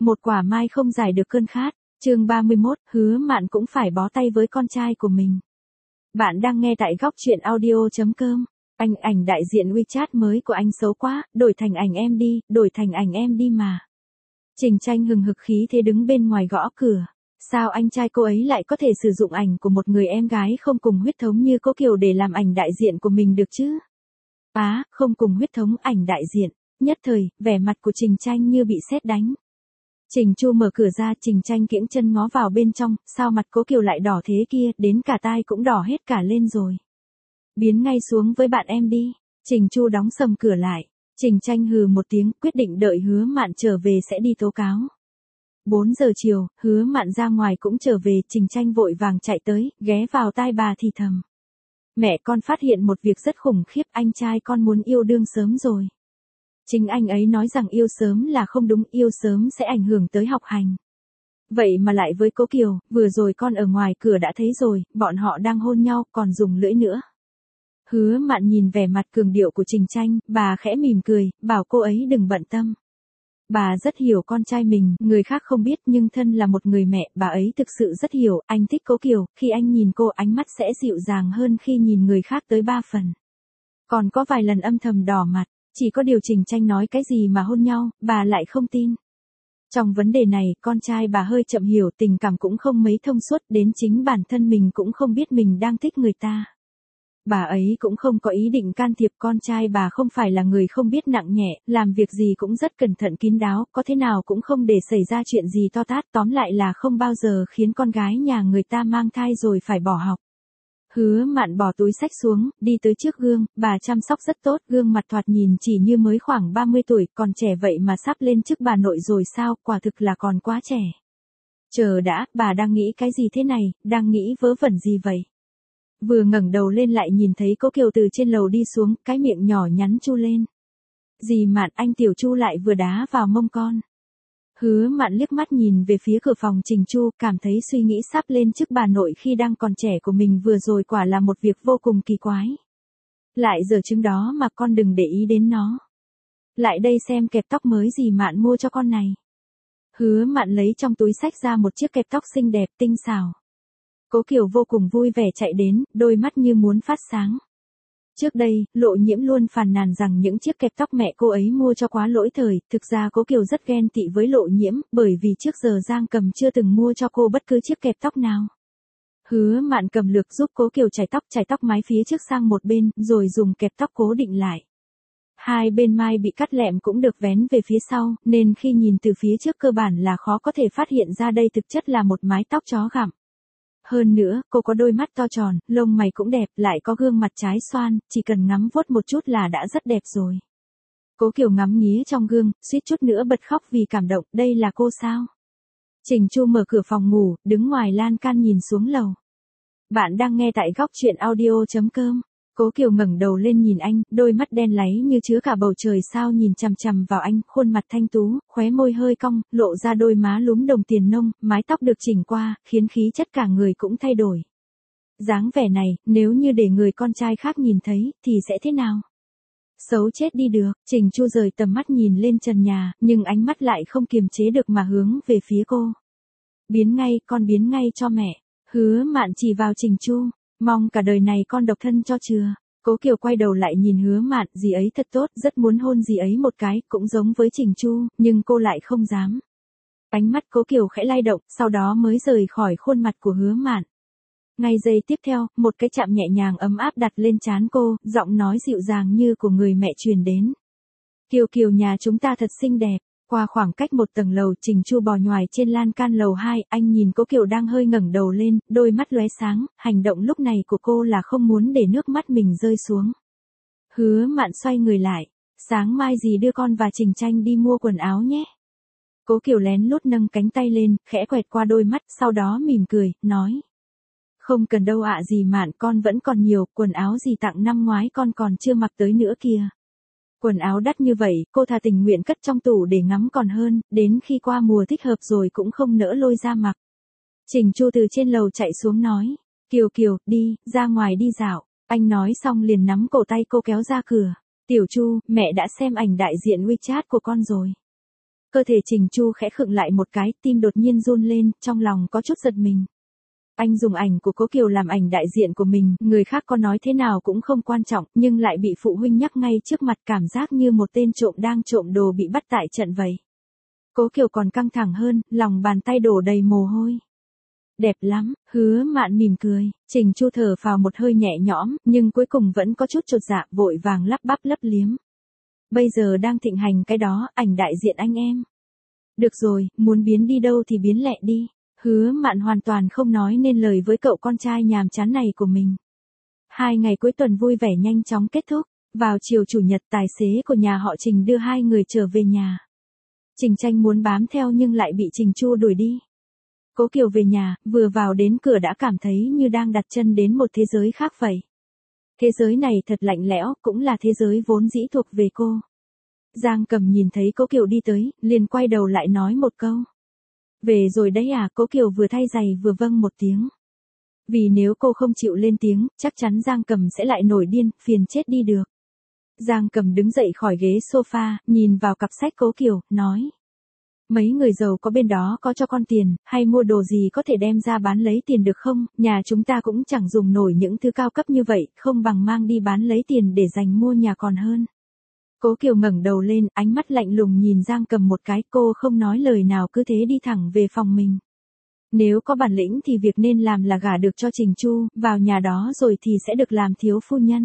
Một quả mai không giải được cơn khát. Chương 31, Hứa Mạn cũng phải bó tay với con trai của mình. Bạn đang nghe tại góc truyện audio.com. Anh ảnh đại diện WeChat mới của anh xấu quá, đổi thành ảnh em đi, đổi thành ảnh em đi mà. Trình Tranh hừng hực khí thế đứng bên ngoài gõ cửa. Sao anh trai cô ấy lại có thể sử dụng ảnh của một người em gái không cùng huyết thống như Cố Kiều để làm ảnh đại diện của mình được chứ? Không cùng huyết thống ảnh đại diện. Nhất thời, vẻ mặt của Trình Tranh như bị sét đánh. Trình Chu mở cửa ra, Trình Tranh kiễng chân ngó vào bên trong, sao mặt Cố Kiều lại đỏ thế kia, đến cả tai cũng đỏ hết cả lên rồi. Biến ngay xuống với bạn em đi. Trình Chu đóng sầm cửa lại. Trình Tranh hừ một tiếng, quyết định đợi Hứa Mạn trở về sẽ đi tố cáo. 4 giờ chiều, Hứa Mạn ra ngoài cũng trở về, Trình Tranh vội vàng chạy tới, ghé vào tai bà thì thầm. Mẹ con phát hiện một việc rất khủng khiếp, anh trai con muốn yêu đương sớm rồi. Chính anh ấy nói rằng yêu sớm là không đúng, yêu sớm sẽ ảnh hưởng tới học hành. Vậy mà lại với Cố Kiều, vừa rồi con ở ngoài cửa đã thấy rồi, bọn họ đang hôn nhau, còn dùng lưỡi nữa. Hứa Mạn nhìn vẻ mặt cường điệu của Trình Tranh, bà khẽ mỉm cười, bảo cô ấy đừng bận tâm. Bà rất hiểu con trai mình, người khác không biết nhưng thân là một người mẹ, bà ấy thực sự rất hiểu, anh thích Cố Kiều, khi anh nhìn cô ánh mắt sẽ dịu dàng hơn khi nhìn người khác tới 3 phần. Còn có vài lần âm thầm đỏ mặt, chỉ có điều Trình Tranh nói cái gì mà hôn nhau, bà lại không tin. Trong vấn đề này, con trai bà hơi chậm hiểu, tình cảm cũng không mấy thông suốt, đến chính bản thân mình cũng không biết mình đang thích người ta. Bà ấy cũng không có ý định can thiệp, con trai bà không phải là người không biết nặng nhẹ, làm việc gì cũng rất cẩn thận kín đáo, có thế nào cũng không để xảy ra chuyện gì to tát, tóm lại là không bao giờ khiến con gái nhà người ta mang thai rồi phải bỏ học. Hứa Mạn bỏ túi xách xuống, đi tới trước gương, bà chăm sóc rất tốt, gương mặt thoạt nhìn chỉ như mới khoảng 30 tuổi, còn trẻ vậy mà sắp lên chức bà nội rồi sao, quả thực là còn quá trẻ. Chờ đã, bà đang nghĩ cái gì thế này, đang nghĩ vớ vẩn gì vậy? Vừa ngẩng đầu lên lại nhìn thấy Cố Kiều từ trên lầu đi xuống, cái miệng nhỏ nhắn chu lên. Dì Mạn, anh Tiểu Chu lại vừa đá vào mông con. Hứa Mạn liếc mắt nhìn về phía cửa phòng Trình Chu, cảm thấy suy nghĩ sắp lên chức bà nội khi đang còn trẻ của mình vừa rồi quả là một việc vô cùng kỳ quái. Lại giờ chứng đó mà con đừng để ý đến nó. Lại đây xem kẹp tóc mới dì Mạn mua cho con này. Hứa Mạn lấy trong túi xách ra một chiếc kẹp tóc xinh đẹp tinh xảo. Cố Kiều vô cùng vui vẻ chạy đến, đôi mắt như muốn phát sáng. Trước đây, Lộ Nhiễm luôn phàn nàn rằng những chiếc kẹp tóc mẹ cô ấy mua cho quá lỗi thời, thực ra Cố Kiều rất ghen tị với Lộ Nhiễm, bởi vì trước giờ Giang Cầm chưa từng mua cho cô bất cứ chiếc kẹp tóc nào. Hứa Mạn cầm lược giúp Cố Kiều chải tóc mái phía trước sang một bên, rồi dùng kẹp tóc cố định lại. Hai bên mai bị cắt lẹm cũng được vén về phía sau, nên khi nhìn từ phía trước cơ bản là khó có thể phát hiện ra đây thực chất là một mái tóc chó gặm. Hơn nữa, cô có đôi mắt to tròn, lông mày cũng đẹp, lại có gương mặt trái xoan, chỉ cần ngắm vuốt một chút là đã rất đẹp rồi. Cố Kiều ngắm nghía trong gương, suýt chút nữa bật khóc vì cảm động, đây là cô sao? Trình Chu mở cửa phòng ngủ, đứng ngoài lan can nhìn xuống lầu. Bạn đang nghe tại góc truyện audio.com. Cố Kiều ngẩng đầu lên nhìn anh, đôi mắt đen láy như chứa cả bầu trời sao nhìn chằm chằm vào anh, khuôn mặt thanh tú, khóe môi hơi cong, lộ ra đôi má lúm đồng tiền nông, mái tóc được chỉnh qua, khiến khí chất cả người cũng thay đổi. Dáng vẻ này, nếu như để người con trai khác nhìn thấy, thì sẽ thế nào? Xấu chết đi được, Trình Chu rời tầm mắt nhìn lên trần nhà, nhưng ánh mắt lại không kiềm chế được mà hướng về phía cô. Biến ngay, con biến ngay cho mẹ. Hứa Mạn chỉ vào Trình Chu. Mong cả đời này con độc thân cho chừa. Cố Kiều quay đầu lại nhìn Hứa Mạn, dì ấy thật tốt, rất muốn hôn dì ấy một cái, cũng giống với Trình Chu, nhưng cô lại không dám. Ánh mắt Cố Kiều khẽ lay động, sau đó mới rời khỏi khuôn mặt của Hứa Mạn. Ngay giây tiếp theo, một cái chạm nhẹ nhàng ấm áp đặt lên trán cô, giọng nói dịu dàng như của người mẹ truyền đến. Kiều Kiều nhà chúng ta thật xinh đẹp. Qua khoảng cách một tầng lầu, Trình Chu bò nhoài trên lan can lầu 2, anh nhìn Cố Kiều đang hơi ngẩng đầu lên, đôi mắt lóe sáng, hành động lúc này của cô là không muốn để nước mắt mình rơi xuống. Hứa Mạn xoay người lại, sáng mai dì đưa con và Trình Tranh đi mua quần áo nhé. Cố Kiều lén lút nâng cánh tay lên, khẽ quẹt qua đôi mắt, sau đó mỉm cười, nói. Không cần đâu ạ dì Mạn, con vẫn còn nhiều, quần áo dì tặng năm ngoái con còn chưa mặc tới nữa kìa. Quần áo đắt như vậy, cô thà tình nguyện cất trong tủ để ngắm còn hơn, đến khi qua mùa thích hợp rồi cũng không nỡ lôi ra mặc. Trình Chu từ trên lầu chạy xuống nói, Kiều Kiều, đi, ra ngoài đi dạo. Anh nói xong liền nắm cổ tay cô kéo ra cửa. Tiểu Chu, mẹ đã xem ảnh đại diện WeChat của con rồi. Cơ thể Trình Chu khẽ khựng lại một cái, tim đột nhiên run lên, trong lòng có chút giật mình. Anh dùng ảnh của Cố Kiều làm ảnh đại diện của mình, người khác có nói thế nào cũng không quan trọng, nhưng lại bị phụ huynh nhắc ngay trước mặt, cảm giác như một tên trộm đang trộm đồ bị bắt tại trận vậy. Cố Kiều còn căng thẳng hơn, lòng bàn tay đổ đầy mồ hôi. Đẹp lắm, Hứa Mạn mỉm cười, Trình Chu thở phào một hơi nhẹ nhõm, nhưng cuối cùng vẫn có chút chột dạ, vội vàng lắp bắp lấp liếm. Bây giờ đang thịnh hành cái đó, ảnh đại diện anh em. Được rồi, muốn biến đi đâu thì biến lẹ đi. Hứa Mạn hoàn toàn không nói nên lời với cậu con trai nhàm chán này của mình. 2 ngày cuối tuần vui vẻ nhanh chóng kết thúc. Vào chiều chủ nhật, tài xế của nhà họ Trình đưa 2 người trở về nhà. Trình Tranh muốn bám theo nhưng lại bị Trình Chu đuổi đi. Cố Kiều về nhà, vừa vào đến cửa đã cảm thấy như đang đặt chân đến một thế giới khác vậy. Thế giới này thật lạnh lẽo, cũng là thế giới vốn dĩ thuộc về cô. Giang Cầm nhìn thấy Cố Kiều đi tới, liền quay đầu lại nói một câu. Về rồi đấy à? Cố Kiều vừa thay giày vừa vâng một tiếng. Vì nếu cô không chịu lên tiếng, chắc chắn Giang Cầm sẽ lại nổi điên, phiền chết đi được. Giang Cầm đứng dậy khỏi ghế sofa, nhìn vào cặp sách Cố Kiều, nói. Mấy người giàu có bên đó có cho con tiền, hay mua đồ gì có thể đem ra bán lấy tiền được không? Nhà chúng ta cũng chẳng dùng nổi những thứ cao cấp như vậy, không bằng mang đi bán lấy tiền để dành mua nhà còn hơn. Cố Kiều ngẩng đầu lên, ánh mắt lạnh lùng nhìn Giang Cầm một cái, cô không nói lời nào cứ thế đi thẳng về phòng mình. Nếu có bản lĩnh thì việc nên làm là gả được cho Trình Chu, vào nhà đó rồi thì sẽ được làm thiếu phu nhân.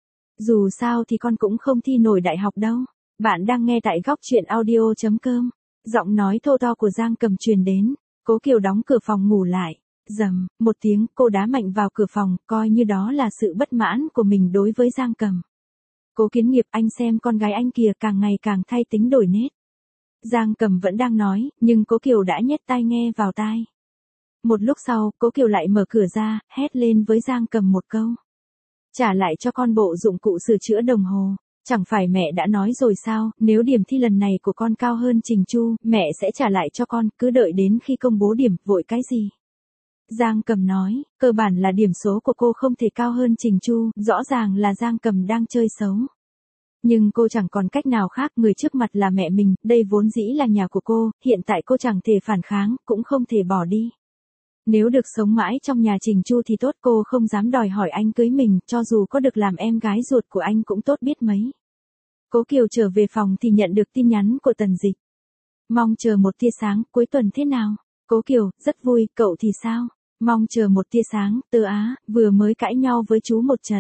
Dù sao thì con cũng không thi nổi đại học đâu. Bạn đang nghe tại góc truyện audio.com. Giọng nói thô to của Giang Cầm truyền đến. Cố Kiều đóng cửa phòng ngủ lại. Rầm, một tiếng, cô đá mạnh vào cửa phòng, coi như đó là sự bất mãn của mình đối với Giang Cầm. Cố Kiến Nghiệp, anh xem con gái anh kìa, càng ngày càng thay tính đổi nết. Giang Cầm vẫn đang nói, nhưng Cố Kiều đã nhét tai nghe vào tai. Một lúc sau, Cố Kiều lại mở cửa ra, hét lên với Giang Cầm một câu. Trả lại cho con bộ dụng cụ sửa chữa đồng hồ. Chẳng phải mẹ đã nói rồi sao, nếu điểm thi lần này của con cao hơn Trình Chu, mẹ sẽ trả lại cho con, cứ đợi đến khi công bố điểm, vội cái gì. Giang Cầm nói, cơ bản là điểm số của cô không thể cao hơn Trình Chu, rõ ràng là Giang Cầm đang chơi xấu. Nhưng cô chẳng còn cách nào khác, người trước mặt là mẹ mình, đây vốn dĩ là nhà của cô, hiện tại cô chẳng thể phản kháng, cũng không thể bỏ đi. Nếu được sống mãi trong nhà Trình Chu thì tốt, cô không dám đòi hỏi anh cưới mình, cho dù có được làm em gái ruột của anh cũng tốt biết mấy. Cố Kiều trở về phòng thì nhận được tin nhắn của Tần Dịch. Mong chờ một tia sáng, cuối tuần thế nào? Cố Kiều, rất vui, cậu thì sao? Mong chờ một tia sáng, tớ á, vừa mới cãi nhau với chú một trận.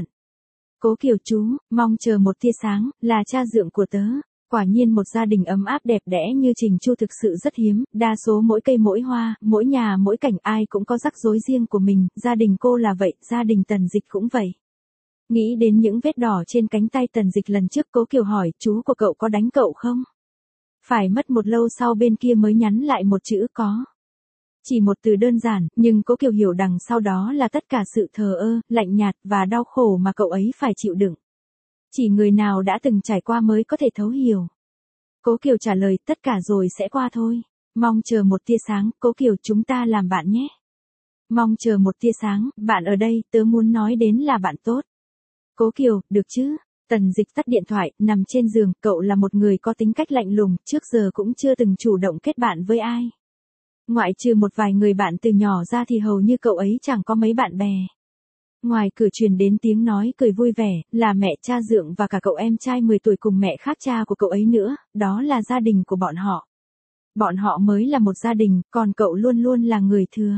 Cố Kiều, chú, mong chờ một tia sáng, là cha dượng của tớ. Quả nhiên một gia đình ấm áp đẹp đẽ như Trình Chu thực sự rất hiếm, đa số mỗi cây mỗi hoa, mỗi nhà mỗi cảnh ai cũng có rắc rối riêng của mình, gia đình cô là vậy, gia đình Tần Dịch cũng vậy. Nghĩ đến những vết đỏ trên cánh tay Tần Dịch lần trước, Cố Kiều hỏi, chú của cậu có đánh cậu không? Phải mất một lâu sau bên kia mới nhắn lại một chữ có. Chỉ một từ đơn giản, nhưng Cố Kiều hiểu đằng sau đó là tất cả sự thờ ơ, lạnh nhạt và đau khổ mà cậu ấy phải chịu đựng. Chỉ người nào đã từng trải qua mới có thể thấu hiểu. Cố Kiều trả lời, tất cả rồi sẽ qua thôi. Mong chờ một tia sáng, Cố Kiều, chúng ta làm bạn nhé. Mong chờ một tia sáng, bạn ở đây, tớ muốn nói đến là bạn tốt. Cố Kiều, được chứ? Tần Dịch tắt điện thoại, nằm trên giường, cậu là một người có tính cách lạnh lùng, trước giờ cũng chưa từng chủ động kết bạn với ai. Ngoại trừ một vài người bạn từ nhỏ ra thì hầu như cậu ấy chẳng có mấy bạn bè. Ngoài cửa truyền đến tiếng nói cười vui vẻ, là mẹ, cha dượng và cả cậu em trai 10 tuổi cùng mẹ khác cha của cậu ấy nữa, đó là gia đình của bọn họ. Bọn họ mới là một gia đình, còn cậu luôn luôn là người thừa.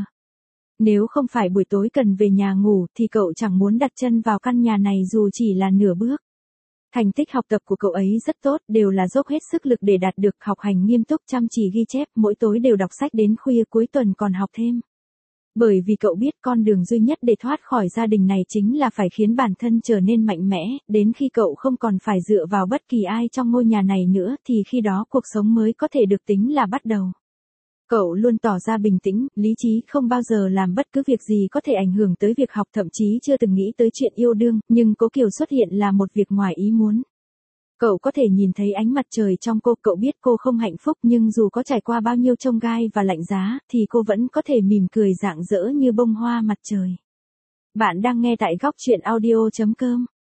Nếu không phải buổi tối cần về nhà ngủ thì cậu chẳng muốn đặt chân vào căn nhà này dù chỉ là nửa bước. Thành tích học tập của cậu ấy rất tốt, đều là dốc hết sức lực để đạt được, học hành nghiêm túc chăm chỉ ghi chép, mỗi tối đều đọc sách đến khuya, cuối tuần còn học thêm. Bởi vì cậu biết con đường duy nhất để thoát khỏi gia đình này chính là phải khiến bản thân trở nên mạnh mẽ, đến khi cậu không còn phải dựa vào bất kỳ ai trong ngôi nhà này nữa thì khi đó cuộc sống mới có thể được tính là bắt đầu. Cậu luôn tỏ ra bình tĩnh, lý trí, không bao giờ làm bất cứ việc gì có thể ảnh hưởng tới việc học, thậm chí chưa từng nghĩ tới chuyện yêu đương, nhưng Cố Kiều xuất hiện là một việc ngoài ý muốn. Cậu có thể nhìn thấy ánh mặt trời trong cô, cậu biết cô không hạnh phúc nhưng dù có trải qua bao nhiêu chông gai và lạnh giá thì cô vẫn có thể mỉm cười rạng rỡ như bông hoa mặt trời. Bạn đang nghe tại góc truyện audio.com.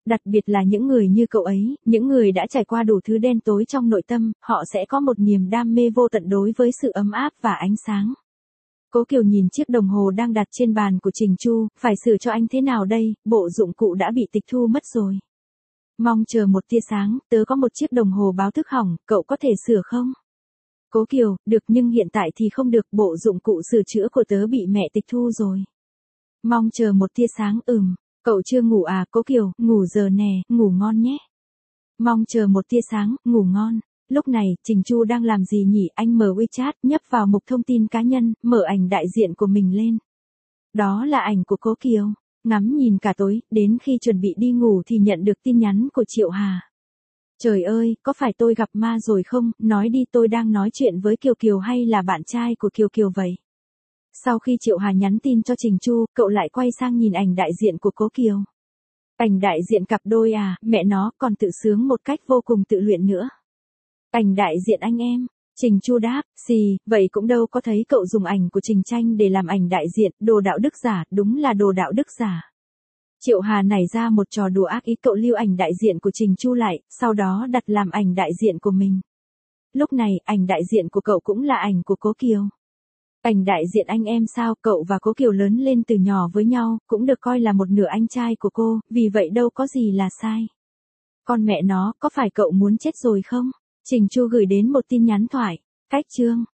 Đặc biệt là những người như cậu ấy, những người đã trải qua đủ thứ đen tối trong nội tâm, họ sẽ có một niềm đam mê vô tận đối với sự ấm áp và ánh sáng. Cố Kiều nhìn chiếc đồng hồ đang đặt trên bàn của Trình Chu, phải sửa cho anh thế nào đây, bộ dụng cụ đã bị tịch thu mất rồi. Mong chờ một tia sáng, tớ có một chiếc đồng hồ báo thức hỏng, cậu có thể sửa không? Cố Kiều, được nhưng hiện tại thì không được, bộ dụng cụ sửa chữa của tớ bị mẹ tịch thu rồi. Mong chờ một tia sáng, cậu chưa ngủ à? Cố Kiều, ngủ giờ nè, ngủ ngon nhé. Mong chờ một tia sáng, ngủ ngon. Lúc này, Trình Chu đang làm gì nhỉ? Anh mở WeChat, nhấp vào mục thông tin cá nhân, mở ảnh đại diện của mình lên. Đó là ảnh của Cố Kiều. Ngắm nhìn cả tối, đến khi chuẩn bị đi ngủ thì nhận được tin nhắn của Triệu Hà. Trời ơi, có phải tôi gặp ma rồi không? Nói đi, tôi đang nói chuyện với Kiều Kiều hay là bạn trai của Kiều Kiều vậy? Sau khi Triệu Hà nhắn tin cho Trình Chu, cậu lại quay sang nhìn ảnh đại diện của Cố Kiều. Ảnh đại diện cặp đôi à, mẹ nó còn tự sướng một cách vô cùng tự luyện nữa. Ảnh đại diện anh em. Trình Chu đáp, vậy cũng đâu có thấy cậu dùng ảnh của Trình Tranh để làm ảnh đại diện, đồ đạo đức giả, đúng là đồ đạo đức giả. Triệu Hà nảy ra một trò đùa ác ý, cậu lưu ảnh đại diện của Trình Chu lại, sau đó đặt làm ảnh đại diện của mình. Lúc này, ảnh đại diện của cậu cũng là ảnh của Cố Kiều. Ảnh đại diện anh em sao? Cậu và Cố Kiều lớn lên từ nhỏ với nhau, cũng được coi là một nửa anh trai của cô, vì vậy đâu có gì là sai. Con mẹ nó, có phải cậu muốn chết rồi không? Trình Chu gửi đến một tin nhắn thoại. Cách chương.